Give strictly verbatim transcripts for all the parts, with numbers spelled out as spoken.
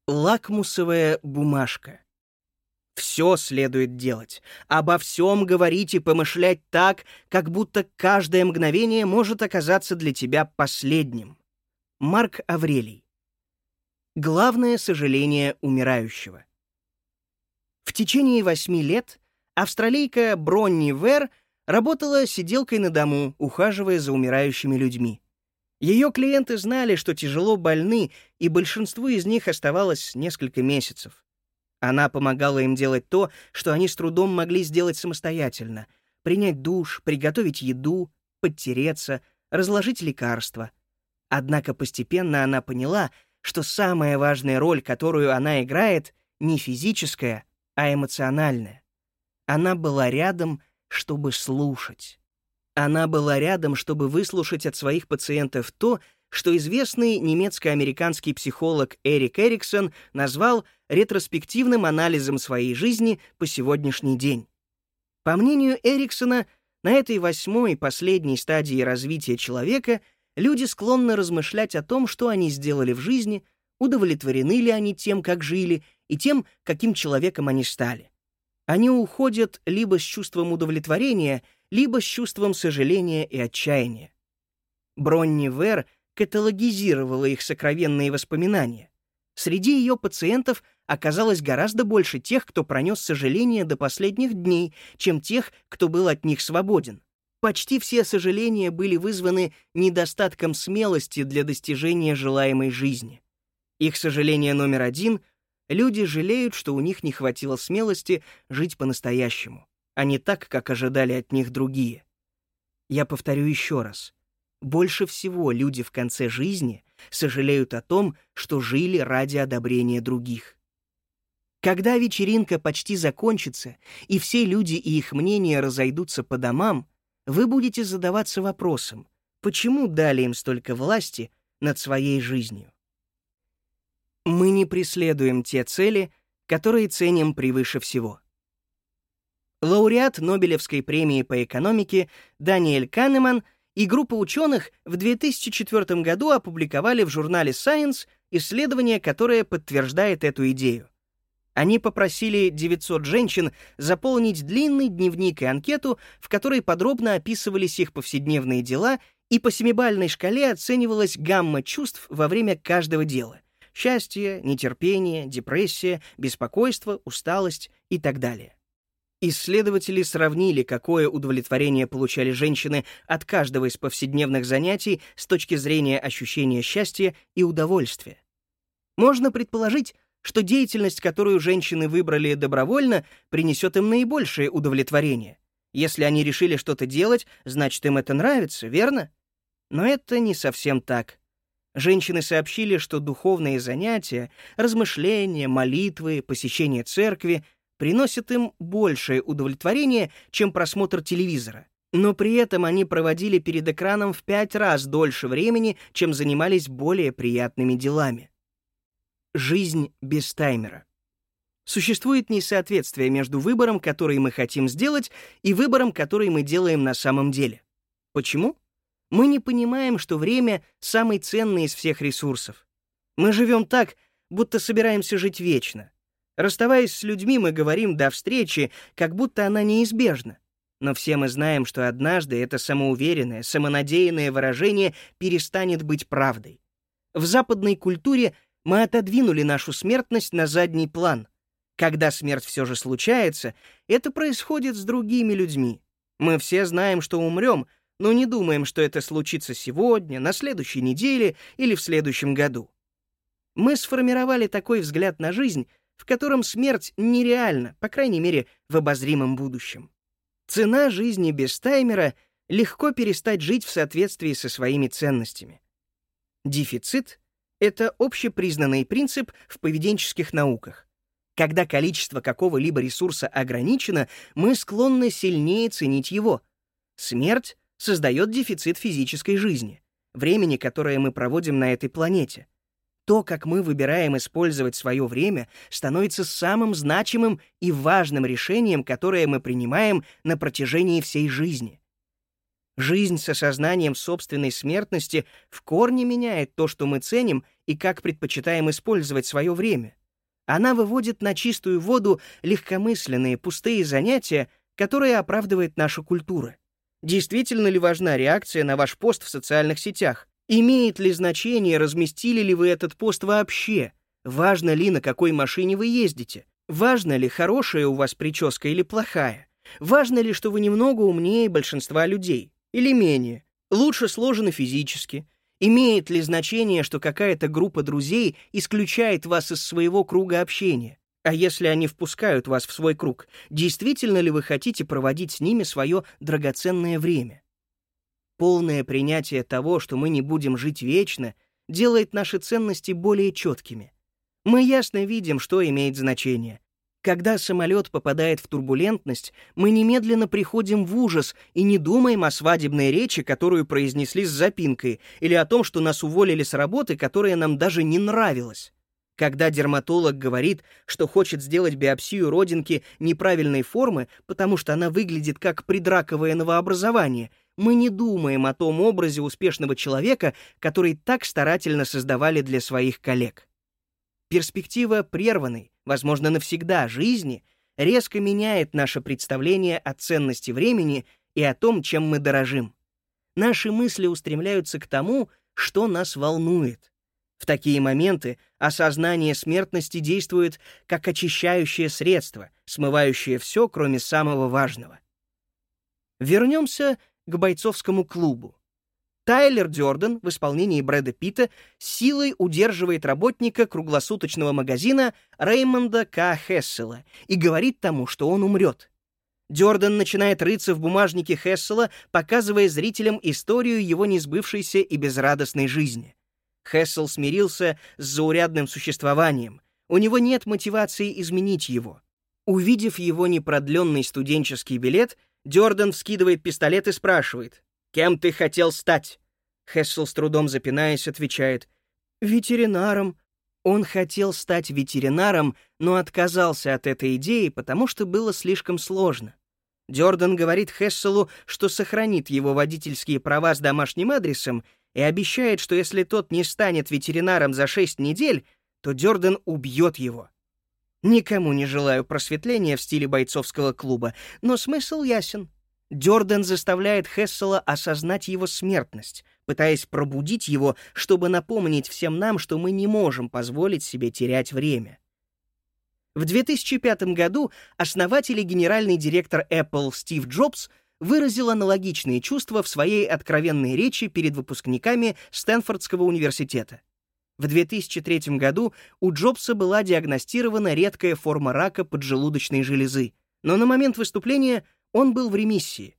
Лакмусовая бумажка. Все следует делать, обо всем говорить и помышлять так, как будто каждое мгновение может оказаться для тебя последним. Марк Аврелий. Главное сожаление умирающего. В течение восьми лет австралийка Бронни Вэр работала сиделкой на дому, ухаживая за умирающими людьми. Ее клиенты знали, что тяжело больны, и большинству из них оставалось несколько месяцев. Она помогала им делать то, что они с трудом могли сделать самостоятельно: принять душ, приготовить еду, подтереться, разложить лекарства. Однако постепенно она поняла, что самая важная роль, которую она играет, не физическая, а эмоциональная. Она была рядом, чтобы слушать. Она была рядом, чтобы выслушать от своих пациентов то, что известный немецко-американский психолог Эрик Эриксон назвал ретроспективным анализом своей жизни по сегодняшний день. По мнению Эриксона, на этой восьмой, последней стадии развития человека люди склонны размышлять о том, что они сделали в жизни, удовлетворены ли они тем, как жили, и тем, каким человеком они стали. Они уходят либо с чувством удовлетворения, либо с чувством сожаления и отчаяния. Бронни Вэр каталогизировала их сокровенные воспоминания. Среди ее пациентов оказалось гораздо больше тех, кто пронес сожаление до последних дней, чем тех, кто был от них свободен. Почти все сожаления были вызваны недостатком смелости для достижения желаемой жизни. Их сожаление номер один — люди жалеют, что у них не хватило смелости жить по-настоящему, а не так, как ожидали от них другие. Я повторю еще раз. Больше всего люди в конце жизни сожалеют о том, что жили ради одобрения других. Когда вечеринка почти закончится, и все люди и их мнения разойдутся по домам, вы будете задаваться вопросом, почему дали им столько власти над своей жизнью. Мы не преследуем те цели, которые ценим превыше всего. Лауреат Нобелевской премии по экономике Даниэль Канеман и группа ученых в две тысячи четвёртом году опубликовали в журнале Science исследование, которое подтверждает эту идею. Они попросили девятьсот женщин заполнить длинный дневник и анкету, в которой подробно описывались их повседневные дела, и по семибалльной шкале оценивалась гамма чувств во время каждого дела: счастье, нетерпение, депрессия, беспокойство, усталость и так далее. Исследователи сравнили, какое удовлетворение получали женщины от каждого из повседневных занятий с точки зрения ощущения счастья и удовольствия. Можно предположить, что деятельность, которую женщины выбрали добровольно, принесет им наибольшее удовлетворение. Если они решили что-то делать, значит, им это нравится, верно? Но это не совсем так. Женщины сообщили, что духовные занятия, размышления, молитвы, посещение церкви приносят им большее удовлетворение, чем просмотр телевизора. Но при этом они проводили перед экраном в пять раз дольше времени, чем занимались более приятными делами. Жизнь без таймера. Существует несоответствие между выбором, который мы хотим сделать, и выбором, который мы делаем на самом деле. Почему? Мы не понимаем, что время — самый ценный из всех ресурсов. Мы живем так, будто собираемся жить вечно. Расставаясь с людьми, мы говорим «до встречи», как будто она неизбежна. Но все мы знаем, что однажды это самоуверенное, самонадеянное выражение перестанет быть правдой. В западной культуре мы отодвинули нашу смертность на задний план. Когда смерть все же случается, это происходит с другими людьми. Мы все знаем, что умрем, но не думаем, что это случится сегодня, на следующей неделе или в следующем году. Мы сформировали такой взгляд на жизнь, в котором смерть нереальна, по крайней мере, в обозримом будущем. Цена жизни без таймера — легко перестать жить в соответствии со своими ценностями. Дефицит — это общепризнанный принцип в поведенческих науках. Когда количество какого-либо ресурса ограничено, мы склонны сильнее ценить его. Смерть создает дефицит физической жизни, времени, которое мы проводим на этой планете. То, как мы выбираем использовать свое время, становится самым значимым и важным решением, которое мы принимаем на протяжении всей жизни. Жизнь с осознанием собственной смертности в корне меняет то, что мы ценим и как предпочитаем использовать свое время. Она выводит на чистую воду легкомысленные, пустые занятия, которые оправдывает наша культура. Действительно ли важна реакция на ваш пост в социальных сетях? Имеет ли значение, разместили ли вы этот пост вообще? Важно ли, на какой машине вы ездите? Важно ли, хорошая у вас прическа или плохая? Важно ли, что вы немного умнее большинства людей? Или менее? Лучше сложены физически? Имеет ли значение, что какая-то группа друзей исключает вас из своего круга общения? А если они впускают вас в свой круг, действительно ли вы хотите проводить с ними свое драгоценное время? Полное принятие того, что мы не будем жить вечно, делает наши ценности более четкими. Мы ясно видим, что имеет значение. Когда самолет попадает в турбулентность, мы немедленно приходим в ужас и не думаем о свадебной речи, которую произнесли с запинкой, или о том, что нас уволили с работы, которая нам даже не нравилась. Когда дерматолог говорит, что хочет сделать биопсию родинки неправильной формы, потому что она выглядит как предраковое новообразование, мы не думаем о том образе успешного человека, который так старательно создавали для своих коллег. Перспектива прерванной, возможно, навсегда жизни резко меняет наше представление о ценности времени и о том, чем мы дорожим. Наши мысли устремляются к тому, что нас волнует. В такие моменты осознание смертности действует как очищающее средство, смывающее все, кроме самого важного. Вернемся к бойцовскому клубу. Тайлер Дёрден в исполнении Брэда Питта силой удерживает работника круглосуточного магазина Реймонда К. Хессела и говорит тому, что он умрет. Дёрден начинает рыться в бумажнике Хессела, показывая зрителям историю его несбывшейся и безрадостной жизни. Хессел смирился с заурядным существованием. У него нет мотивации изменить его. Увидев его непродленный студенческий билет, Дёрден вскидывает пистолет и спрашивает: «Кем ты хотел стать?» Хессел, с трудом запинаясь, отвечает: «Ветеринаром». Он хотел стать ветеринаром, но отказался от этой идеи, потому что было слишком сложно. Дёрден говорит Хесселу, что сохранит его водительские права с домашним адресом, и обещает, что если тот не станет ветеринаром за шесть недель, то Дёрден убьет его. Никому не желаю просветления в стиле бойцовского клуба, но смысл ясен. Дёрден заставляет Хессела осознать его смертность, пытаясь пробудить его, чтобы напомнить всем нам, что мы не можем позволить себе терять время. В две тысячи пятом году основатель и генеральный директор Apple Стив Джобс выразил аналогичные чувства в своей откровенной речи перед выпускниками Стэнфордского университета. В две тысячи третьем году у Джобса была диагностирована редкая форма рака поджелудочной железы, но на момент выступления он был в ремиссии.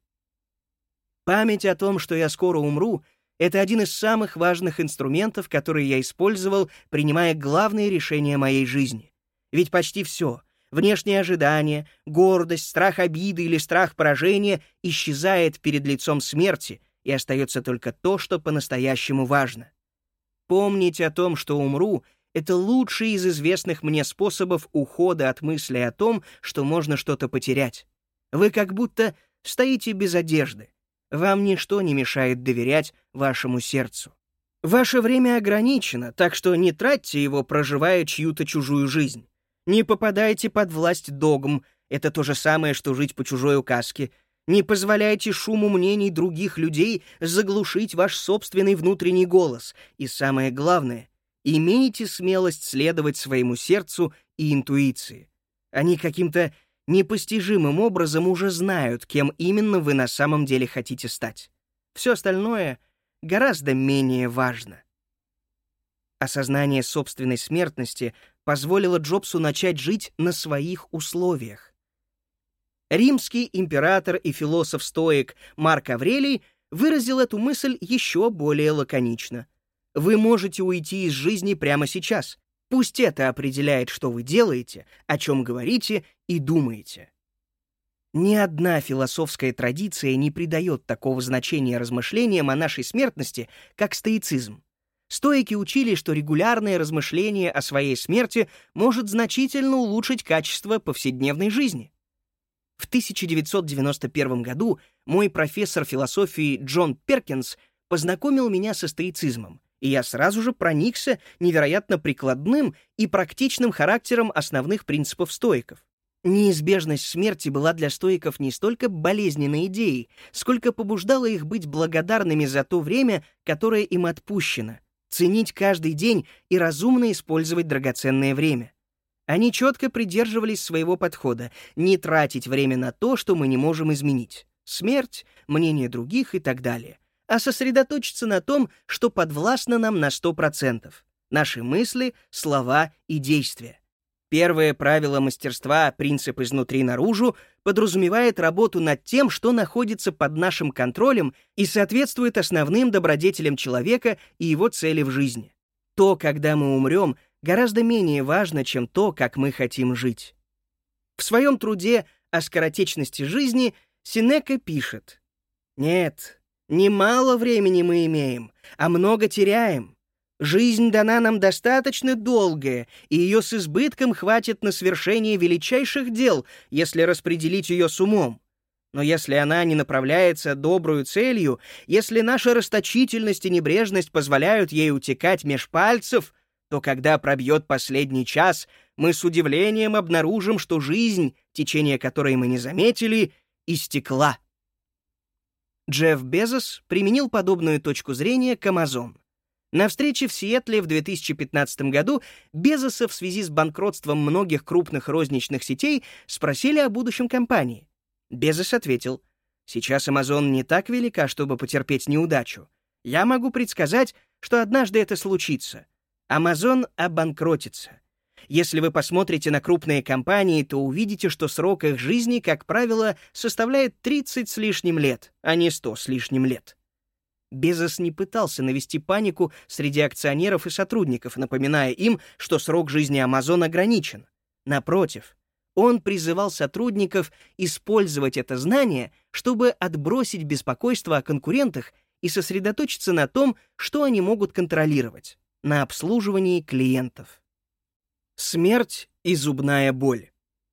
Память о том, что я скоро умру, это один из самых важных инструментов, которые я использовал, принимая главные решения моей жизни. Ведь почти все — внешние ожидания, гордость, страх обиды или страх поражения — исчезает перед лицом смерти, и остается только то, что по-настоящему важно. Помнить о том, что умру — это лучший из известных мне способов ухода от мысли о том, что можно что-то потерять. Вы как будто стоите без одежды. Вам ничто не мешает доверять вашему сердцу. Ваше время ограничено, так что не тратьте его, проживая чью-то чужую жизнь. Не попадайте под власть догм, это то же самое, что жить по чужой указке. Не позволяйте шуму мнений других людей заглушить ваш собственный внутренний голос. И самое главное, имейте смелость следовать своему сердцу и интуиции. Они каким-то непостижимым образом уже знают, кем именно вы на самом деле хотите стать. Все остальное гораздо менее важно. Осознание собственной смертности позволило Джобсу начать жить на своих условиях. Римский император и философ-стоик Марк Аврелий выразил эту мысль еще более лаконично. Вы можете уйти из жизни прямо сейчас. Пусть это определяет, что вы делаете, о чем говорите и думаете. Ни одна философская традиция не придает такого значения размышлениям о нашей смертности, как стоицизм. Стоики учили, что регулярное размышление о своей смерти может значительно улучшить качество повседневной жизни. В тысяча девятьсот девяносто первом году мой профессор философии Джон Перкинс познакомил меня со стоицизмом, и я сразу же проникся невероятно прикладным и практичным характером основных принципов стоиков. Неизбежность смерти была для стоиков не столько болезненной идеей, сколько побуждала их быть благодарными за то время, которое им отпущено, ценить каждый день и разумно использовать драгоценное время. Они четко придерживались своего подхода — не тратить время на то, что мы не можем изменить — смерть, мнение других и так далее, а сосредоточиться на том, что подвластно нам на сто процентов — наши мысли, слова и действия. Первое правило мастерства, принцип изнутри наружу, подразумевает работу над тем, что находится под нашим контролем и соответствует основным добродетелям человека и его цели в жизни. То, когда мы умрем, гораздо менее важно, чем то, как мы хотим жить. В своем труде о скоротечности жизни Сенека пишет: «Нет, не мало времени мы имеем, а много теряем. Жизнь дана нам достаточно долгая, и ее с избытком хватит на свершение величайших дел, если распределить ее с умом. Но если она не направляется добрую целью, если наша расточительность и небрежность позволяют ей утекать меж пальцев, то когда пробьет последний час, мы с удивлением обнаружим, что жизнь, течение которой мы не заметили, истекла». Джефф Безос применил подобную точку зрения к Amazon. На встрече в Сиэтле в две тысячи пятнадцатом году Безоса в связи с банкротством многих крупных розничных сетей спросили о будущем компании. Безос ответил: «Сейчас Amazon не так велика, чтобы потерпеть неудачу. Я могу предсказать, что однажды это случится. Amazon обанкротится. Если вы посмотрите на крупные компании, то увидите, что срок их жизни, как правило, составляет тридцать с лишним лет, а не сто с лишним лет». Безос не пытался навести панику среди акционеров и сотрудников, напоминая им, что срок жизни Amazon ограничен. Напротив, он призывал сотрудников использовать это знание, чтобы отбросить беспокойство о конкурентах и сосредоточиться на том, что они могут контролировать — на обслуживании клиентов. Смерть и зубная боль.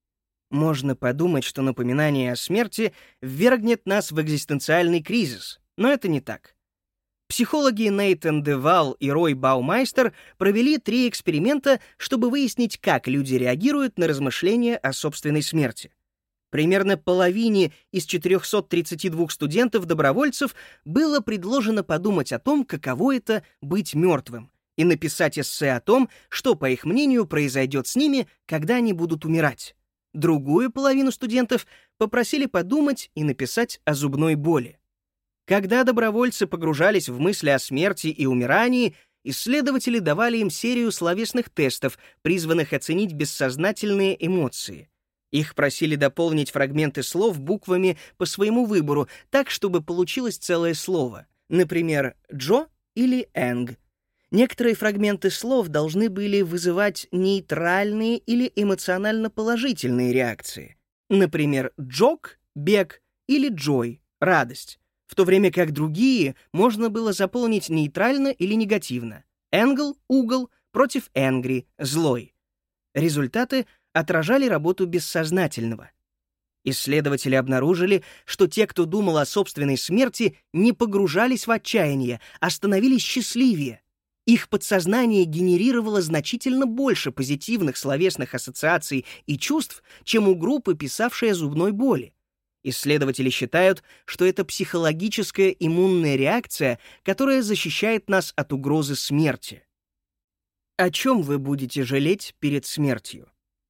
Можно подумать, что напоминание о смерти ввергнет нас в экзистенциальный кризис, но это не так. Психологи Нейтан Девал и Рой Баумайстер провели три эксперимента, чтобы выяснить, как люди реагируют на размышления о собственной смерти. Примерно половине из четырехсот тридцати двух студентов-добровольцев было предложено подумать о том, каково это — быть мертвым, и написать эссе о том, что, по их мнению, произойдет с ними, когда они будут умирать. Другую половину студентов попросили подумать и написать о зубной боли. Когда добровольцы погружались в мысли о смерти и умирании, исследователи давали им серию словесных тестов, призванных оценить бессознательные эмоции. Их просили дополнить фрагменты слов буквами по своему выбору, так, чтобы получилось целое слово. Например, «Джо» или «Энг». Некоторые фрагменты слов должны были вызывать нейтральные или эмоционально положительные реакции. Например, «Джок» — бег или «Джой» — радость, в то время как другие можно было заполнить нейтрально или негативно. «Энгл» — угол против «энгри» — злой. Результаты отражали работу бессознательного. Исследователи обнаружили, что те, кто думал о собственной смерти, не погружались в отчаяние, а становились счастливее. Их подсознание генерировало значительно больше позитивных словесных ассоциаций и чувств, чем у группы, писавшей о зубной боли. Исследователи считают, что это психологическая иммунная реакция, которая защищает нас от угрозы смерти. О чем вы будете жалеть перед смертью?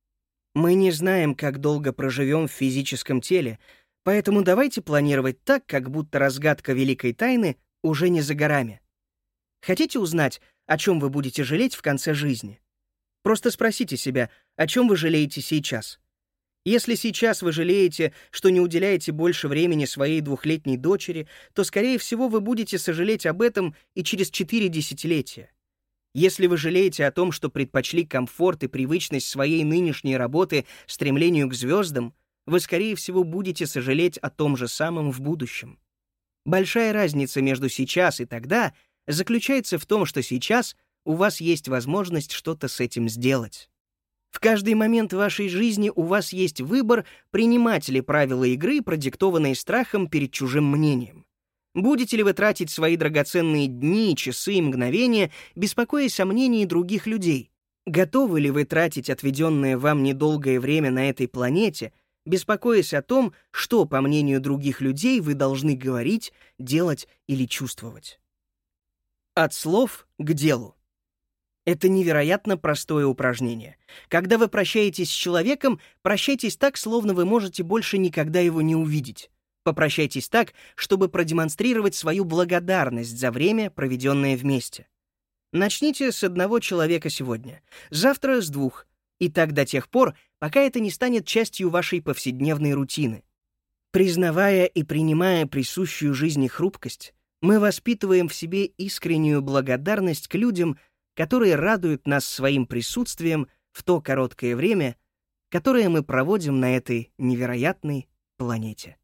Мы не знаем, как долго проживем в физическом теле, поэтому давайте планировать так, как будто разгадка великой тайны уже не за горами. Хотите узнать, о чем вы будете жалеть в конце жизни? Просто спросите себя, о чем вы жалеете сейчас. Если сейчас вы жалеете, что не уделяете больше времени своей двухлетней дочери, то, скорее всего, вы будете сожалеть об этом и через четыре десятилетия. Если вы жалеете о том, что предпочли комфорт и привычность своей нынешней работы стремлению к звездам, вы, скорее всего, будете сожалеть о том же самом в будущем. Большая разница между сейчас и тогда заключается в том, что сейчас у вас есть возможность что-то с этим сделать. В каждый момент вашей жизни у вас есть выбор, принимать ли правила игры, продиктованные страхом перед чужим мнением. Будете ли вы тратить свои драгоценные дни, часы и мгновения, беспокоясь о мнении других людей? Готовы ли вы тратить отведенное вам недолгое время на этой планете, беспокоясь о том, что, по мнению других людей, вы должны говорить, делать или чувствовать? От слов к делу. Это невероятно простое упражнение. Когда вы прощаетесь с человеком, прощайтесь так, словно вы можете больше никогда его не увидеть. Попрощайтесь так, чтобы продемонстрировать свою благодарность за время, проведенное вместе. Начните с одного человека сегодня, завтра с двух, и так до тех пор, пока это не станет частью вашей повседневной рутины. Признавая и принимая присущую жизни хрупкость, мы воспитываем в себе искреннюю благодарность к людям, которые радуют нас своим присутствием в то короткое время, которое мы проводим на этой невероятной планете.